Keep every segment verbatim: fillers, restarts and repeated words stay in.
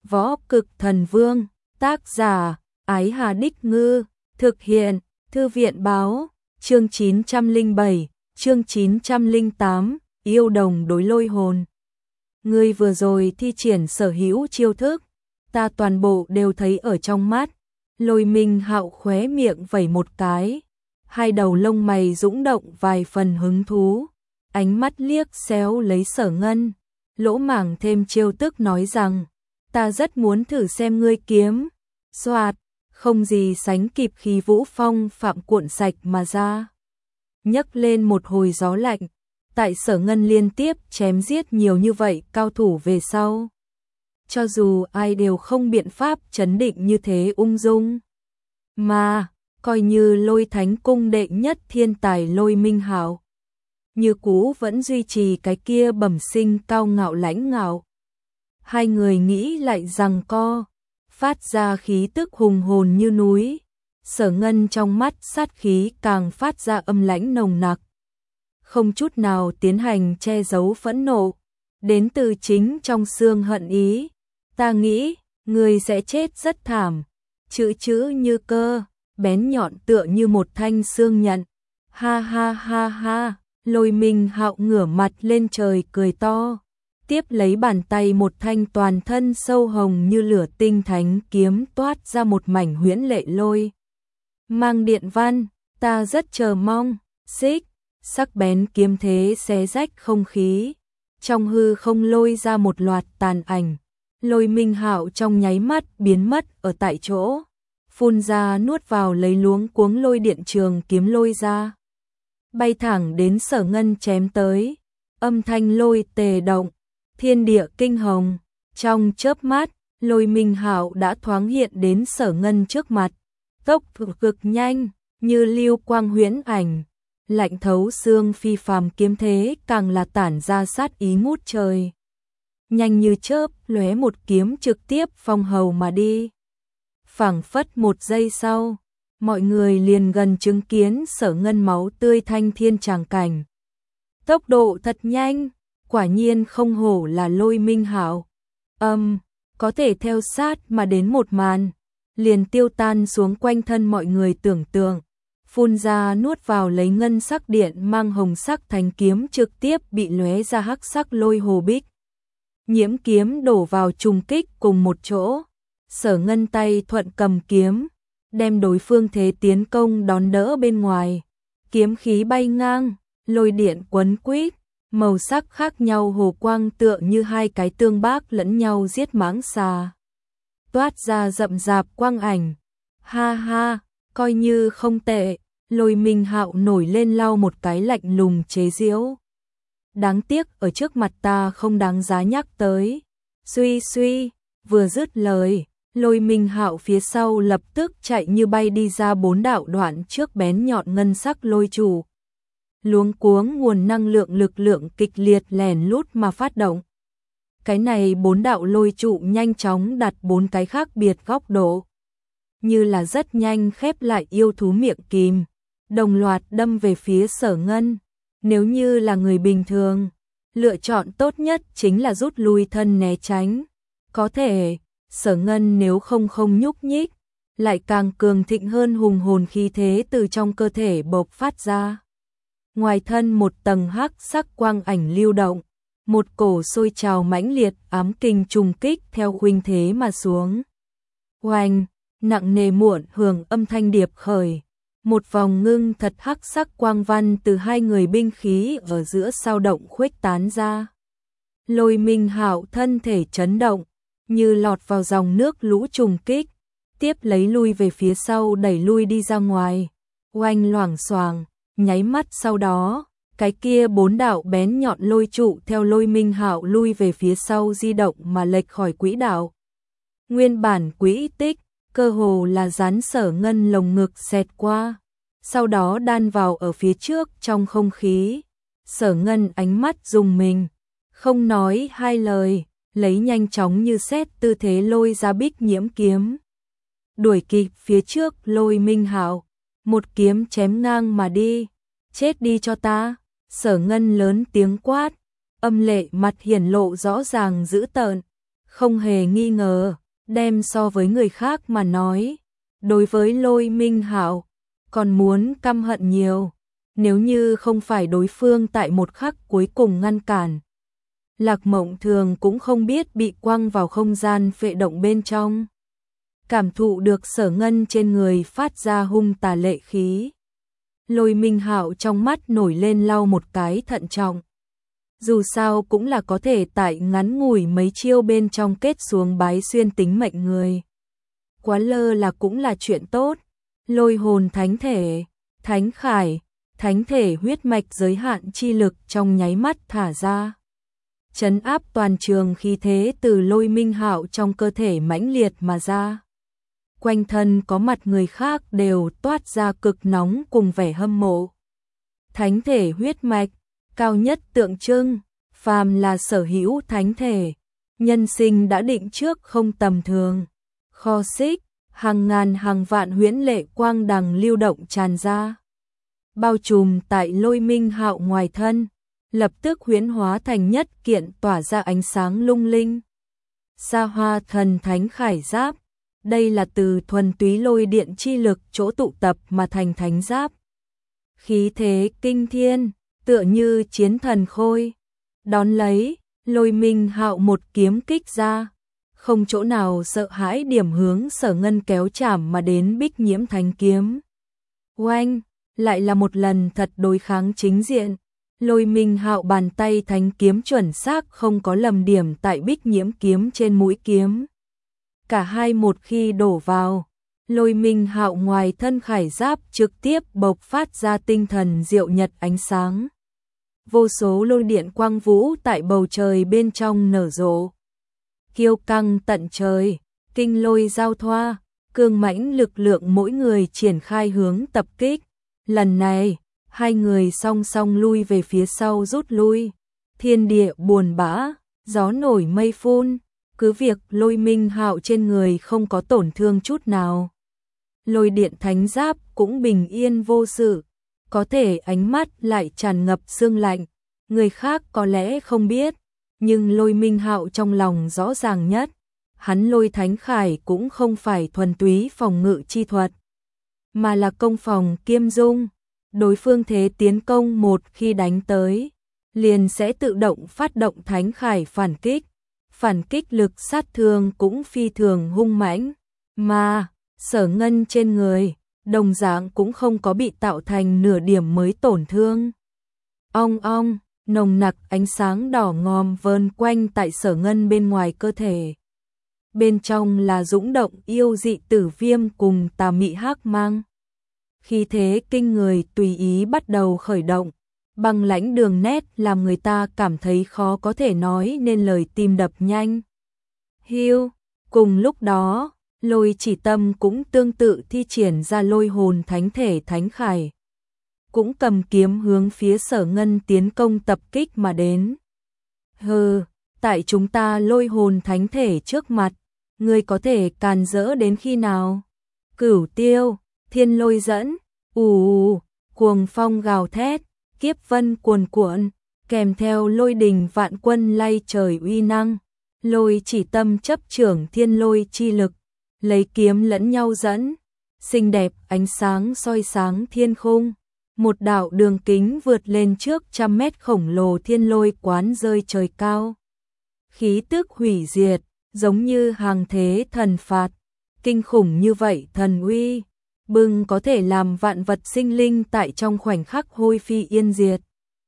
Võ Cực Thần Vương, tác giả, Ái Hà Đích Ngư, thực hiện, Thư viện báo, chương chín trăm lẻ bảy, chương chín trăm lẻ tám, yêu đồng đối lôi hồn. Ngươi vừa rồi thi triển sở hữu chiêu thức, ta toàn bộ đều thấy ở trong mắt. Lôi Minh Hạo khóe miệng vẩy một cái, hai đầu lông mày dũng động vài phần hứng thú, ánh mắt liếc xéo lấy Sở Ngân, lỗ mảng thêm chiêu tức nói rằng, ta rất muốn thử xem ngươi kiếm. Soạt, không gì sánh kịp khi vũ phong phạm cuộn sạch mà ra. Nhấc lên một hồi gió lạnh, tại Sở Ngân liên tiếp chém giết nhiều như vậy cao thủ về sau. Cho dù ai đều không biện pháp trấn định như thế ung dung. Mà, coi như Lôi Thánh Cung đệ nhất thiên tài Lôi Minh Hạo, như cũ vẫn duy trì cái kia bẩm sinh cao ngạo lãnh ngạo. Hai người nghĩ lại rằng co, phát ra khí tức hùng hồn như núi. Sở Ngân trong mắt sát khí càng phát ra âm lãnh nồng nặc, không chút nào tiến hành che giấu phẫn nộ, đến từ chính trong xương hận ý. Ta nghĩ, người sẽ chết rất thảm. Chữ chữ như cơ, bén nhọn tựa như một thanh xương nhận. Ha ha ha ha, Lôi Minh Hạo ngửa mặt lên trời cười to, tiếp lấy bàn tay một thanh toàn thân sâu hồng như lửa tinh thánh kiếm toát ra một mảnh huyễn lệ lôi mang điện văn. Ta rất chờ mong. Xích, sắc bén kiếm thế xé rách không khí, trong hư không lôi ra một loạt tàn ảnh. Lôi Minh Hạo trong nháy mắt biến mất ở tại chỗ, phun ra nuốt vào lấy luống cuống lôi điện trường kiếm lôi ra, bay thẳng đến Sở Ngân chém tới. Âm thanh lôi tề động, thiên địa kinh hồng, trong chớp mắt, Lôi Minh Hạo đã thoáng hiện đến Sở Ngân trước mặt, tốc độ cực nhanh, như lưu quang huyễn ảnh, lạnh thấu xương phi phàm kiếm thế càng là tản ra sát ý ngút trời. Nhanh như chớp, lóe một kiếm trực tiếp phong hầu mà đi. Phảng phất một giây sau, mọi người liền gần chứng kiến Sở Ngân máu tươi thanh thiên tràng cảnh. Tốc độ thật nhanh, quả nhiên không hổ là Lôi Minh Hạo. Âm, um, có thể theo sát mà đến một màn, liền tiêu tan xuống quanh thân mọi người tưởng tượng. Phun ra nuốt vào lấy ngân sắc điện mang hồng sắc thành kiếm trực tiếp bị lóe ra hắc sắc lôi hồ bích nhiễm kiếm đổ vào trùng kích cùng một chỗ. Sở Ngân tay thuận cầm kiếm, đem đối phương thế tiến công đón đỡ bên ngoài. Kiếm khí bay ngang, lôi điện quấn quýt, màu sắc khác nhau hồ quang tựa như hai cái tương bác lẫn nhau giết mãng xà, toát ra rậm rạp quang ảnh. Ha ha, coi như không tệ. Lôi Minh Hạo nổi lên lau một cái lạnh lùng chế giễu. Đáng tiếc ở trước mặt ta không đáng giá nhắc tới. Suy suy, vừa dứt lời, Lôi Minh Hạo phía sau lập tức chạy như bay đi ra bốn đạo đoạn trước bén nhọn ngân sắc lôi trụ. Luống cuống nguồn năng lượng lực lượng kịch liệt lèn lút mà phát động. Cái này bốn đạo lôi trụ nhanh chóng đặt bốn cái khác biệt góc độ, như là rất nhanh khép lại yêu thú miệng kìm, đồng loạt đâm về phía Sở Ngân. Nếu như là người bình thường, lựa chọn tốt nhất chính là rút lui thân né tránh. Có thể, Sở Ngân nếu không không nhúc nhích, lại càng cường thịnh hơn hùng hồn khí thế từ trong cơ thể bộc phát ra. Ngoài thân một tầng hắc sắc quang ảnh lưu động, một cổ sôi trào mãnh liệt ám kình trùng kích theo khuynh thế mà xuống. Oanh, nặng nề muộn hưởng âm thanh điệp khởi. Một vòng ngưng thật hắc sắc quang văn từ hai người binh khí ở giữa sao động khuếch tán ra. Lôi Minh Hạo thân thể chấn động, như lọt vào dòng nước lũ trùng kích, tiếp lấy lui về phía sau đẩy lui đi ra ngoài. Oanh loảng xoảng, nháy mắt sau đó, cái kia bốn đạo bén nhọn lôi trụ theo Lôi Minh Hạo lui về phía sau di động mà lệch khỏi quỹ đạo. Nguyên bản quỹ tích, cơ hồ là dán Sở Ngân lồng ngực xẹt qua, sau đó đan vào ở phía trước trong không khí. Sở Ngân ánh mắt rùng mình, không nói hai lời, lấy nhanh chóng như xét tư thế lôi ra bích nhiễm kiếm, đuổi kịp phía trước Lôi Minh Hạo, một kiếm chém ngang mà đi. Chết đi cho ta. Sở Ngân lớn tiếng quát, âm lệ mặt hiển lộ rõ ràng dữ tợn. không hề nghi ngờ, đem so với người khác mà nói, đối với Lôi Minh Hạo, còn muốn căm hận nhiều, nếu như không phải đối phương tại một khắc cuối cùng ngăn cản. Lạc Mộng Thường cũng không biết bị quăng vào không gian phệ động bên trong. Cảm thụ được Sở Ngân trên người phát ra hung tà lệ khí. Lôi Minh Hạo trong mắt nổi lên lau một cái thận trọng. Dù sao cũng là có thể tại ngắn ngủi mấy chiêu bên trong kết xuống bái xuyên tính mệnh người. Quá lơ là cũng là chuyện tốt. Lôi hồn thánh thể, thánh khải, thánh thể huyết mạch giới hạn chi lực trong nháy mắt thả ra. Trấn áp toàn trường khí thế từ Lôi Minh Hạo trong cơ thể mãnh liệt mà ra. Quanh thân có mặt người khác đều toát ra cực nóng cùng vẻ hâm mộ. Thánh thể huyết mạch, cao nhất tượng trưng, phàm là sở hữu thánh thể, nhân sinh đã định trước không tầm thường. Kho xích, hàng ngàn hàng vạn huyễn lệ quang đằng lưu động tràn ra, bao trùm tại Lôi Minh Hạo ngoài thân, lập tức huyễn hóa thành nhất kiện tỏa ra ánh sáng lung linh. Sa Hoa Thần Thánh Khải Giáp, đây là từ thuần túy lôi điện chi lực chỗ tụ tập mà thành thánh giáp. Khí thế kinh thiên, tựa như chiến thần khôi. Đón lấy, Lôi Minh Hạo một kiếm kích ra, không chỗ nào sợ hãi điểm hướng Sở Ngân kéo chảm mà đến Bích Nhiễm Thánh Kiếm. Oanh, lại là một lần thật đối kháng chính diện. Lôi Minh Hạo bàn tay thánh kiếm chuẩn xác không có lầm điểm tại Bích Nhiễm kiếm trên mũi kiếm. Cả hai một khi đổ vào, Lôi Minh Hạo ngoài thân khải giáp trực tiếp bộc phát ra tinh thần diệu nhật ánh sáng. Vô số lôi điện quang vũ tại bầu trời bên trong nở rộ. Kiêu căng tận trời, kinh lôi giao thoa, cương mãnh lực lượng mỗi người triển khai hướng tập kích. Lần này, hai người song song lui về phía sau rút lui. Thiên địa buồn bã, gió nổi mây phun, cứ việc Lôi Minh Hạo trên người không có tổn thương chút nào. Lôi điện thánh giáp cũng bình yên vô sự, có thể ánh mắt lại tràn ngập sương lạnh. Người khác có lẽ không biết, nhưng Lôi Minh Hạo trong lòng rõ ràng nhất. Hắn Lôi Thánh Khải cũng không phải thuần túy phòng ngự chi thuật, mà là công phòng kiêm dung. Đối phương thế tiến công một khi đánh tới, liền sẽ tự động phát động Thánh Khải phản kích. Phản kích lực sát thương cũng phi thường hung mãnh, mà Sở Ngân trên người, đồng dạng cũng không có bị tạo thành nửa điểm mới tổn thương. Ong ong, nồng nặc ánh sáng đỏ ngòm vờn quanh tại Sở Ngân bên ngoài cơ thể. Bên trong là dũng động yêu dị tử viêm cùng tà mị hắc mang. Khí thế kinh người tùy ý bắt đầu khởi động, băng lãnh đường nét làm người ta cảm thấy khó có thể nói nên lời, tim đập nhanh. Hiu, cùng lúc đó, Lôi Chỉ Tâm cũng tương tự thi triển ra lôi hồn thánh thể thánh khải. Cũng cầm kiếm hướng phía Sở Ngân tiến công tập kích mà đến. Hừ, tại chúng ta lôi hồn thánh thể trước mặt, ngươi có thể càn rỡ đến khi nào? Cửu tiêu, thiên lôi dẫn, ù ù, cuồng phong gào thét, kiếp vân cuồn cuộn, kèm theo lôi đình vạn quân lay trời uy năng. Lôi Chỉ Tâm chấp trưởng thiên lôi chi lực, lấy kiếm lẫn nhau dẫn, xinh đẹp ánh sáng soi sáng thiên khung. Một đạo đường kính vượt lên trước trăm mét khổng lồ thiên lôi quán rơi trời cao. Khí tức hủy diệt, giống như hàng thế thần phạt, kinh khủng như vậy thần uy, bừng có thể làm vạn vật sinh linh tại trong khoảnh khắc hôi phi yên diệt.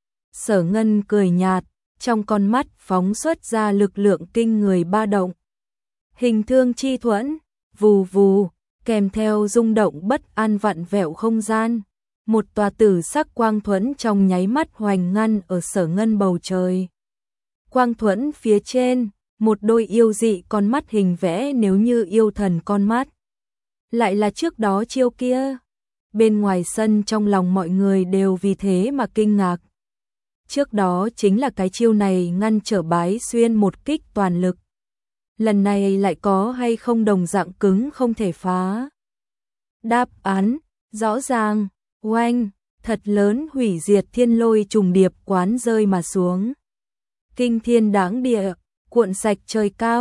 Sở Ngân cười nhạt, trong con mắt phóng xuất ra lực lượng kinh người ba động. Hình thương chi thuẫn, vù vù, kèm theo rung động bất an vặn vẹo không gian. Một tòa tử sắc quang thuẫn trong nháy mắt hoành ngăn ở Sở Ngân bầu trời. Quang thuẫn phía trên, một đôi yêu dị con mắt hình vẽ nếu như yêu thần con mắt. Lại là trước đó chiêu kia. Bên ngoài sân trong lòng mọi người đều vì thế mà kinh ngạc. Trước đó chính là cái chiêu này ngăn trở Bái Xuyên một kích toàn lực. Lần này lại có hay không đồng dạng cứng không thể phá? Đáp án, rõ ràng. Oanh, thật lớn hủy diệt thiên lôi trùng điệp quán rơi mà xuống. Kinh thiên đáng địa, cuộn sạch trời cao,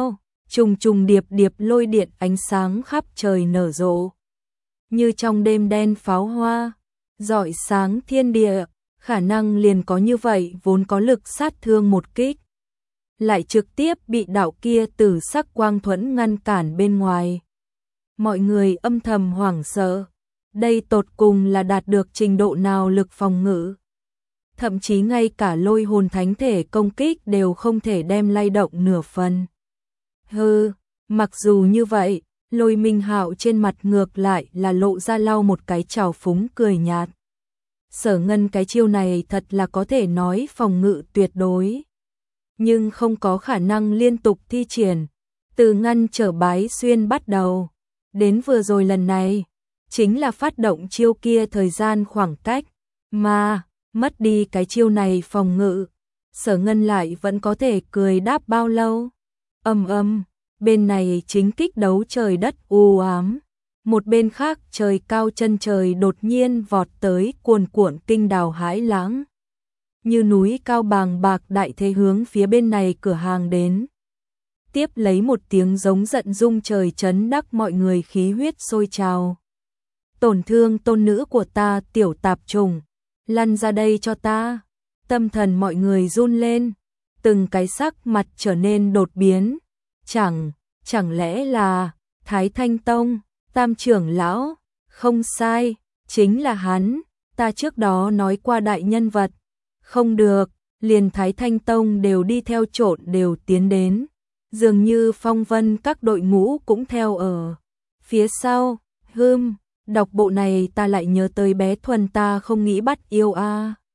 trùng trùng điệp điệp lôi điện ánh sáng khắp trời nở rộ. Như trong đêm đen pháo hoa, rọi sáng thiên địa, khả năng liền có như vậy vốn có lực sát thương một kích. Lại trực tiếp bị đạo kia tử sắc quang thuẫn ngăn cản bên ngoài. Mọi người âm thầm hoảng sợ, đây tột cùng là đạt được trình độ nào lực phòng ngự. Thậm chí ngay cả lôi hồn thánh thể công kích đều không thể đem lay động nửa phần. Hừ, mặc dù như vậy, Lôi Minh Hạo trên mặt ngược lại là lộ ra lau một cái trào phúng cười nhạt. Sở Ngân cái chiêu này thật là có thể nói phòng ngự tuyệt đối, nhưng không có khả năng liên tục thi triển, từ ngăn trở bái xuyên bắt đầu, đến vừa rồi lần này, chính là phát động chiêu kia thời gian khoảng cách, mà mất đi cái chiêu này phòng ngự, Sở Ngân lại vẫn có thể cười đáp bao lâu. Âm âm, bên này chính kích đấu trời đất u ám, một bên khác trời cao chân trời đột nhiên vọt tới cuồn cuộn kinh đào hãi lãng. Như núi cao bàng bạc đại thế hướng phía bên này cửa hàng đến. Tiếp lấy một tiếng giống giận rung trời chấn đắc mọi người khí huyết sôi trào. Tổn thương tôn nữ của ta tiểu tạp trùng, lăn ra đây cho ta. Tâm thần mọi người run lên, từng cái sắc mặt trở nên đột biến. Chẳng, chẳng lẽ là Thái Thanh Tông, Tam trưởng lão? Không sai, chính là hắn, ta trước đó nói qua đại nhân vật. Không được, liền Thái Thanh Tông đều đi theo trộn đều tiến đến. Dường như phong vân các đội ngũ cũng theo ở phía sau. Hưm, đọc bộ này ta lại nhớ tới bé Thuần ta không nghĩ bắt yêu a.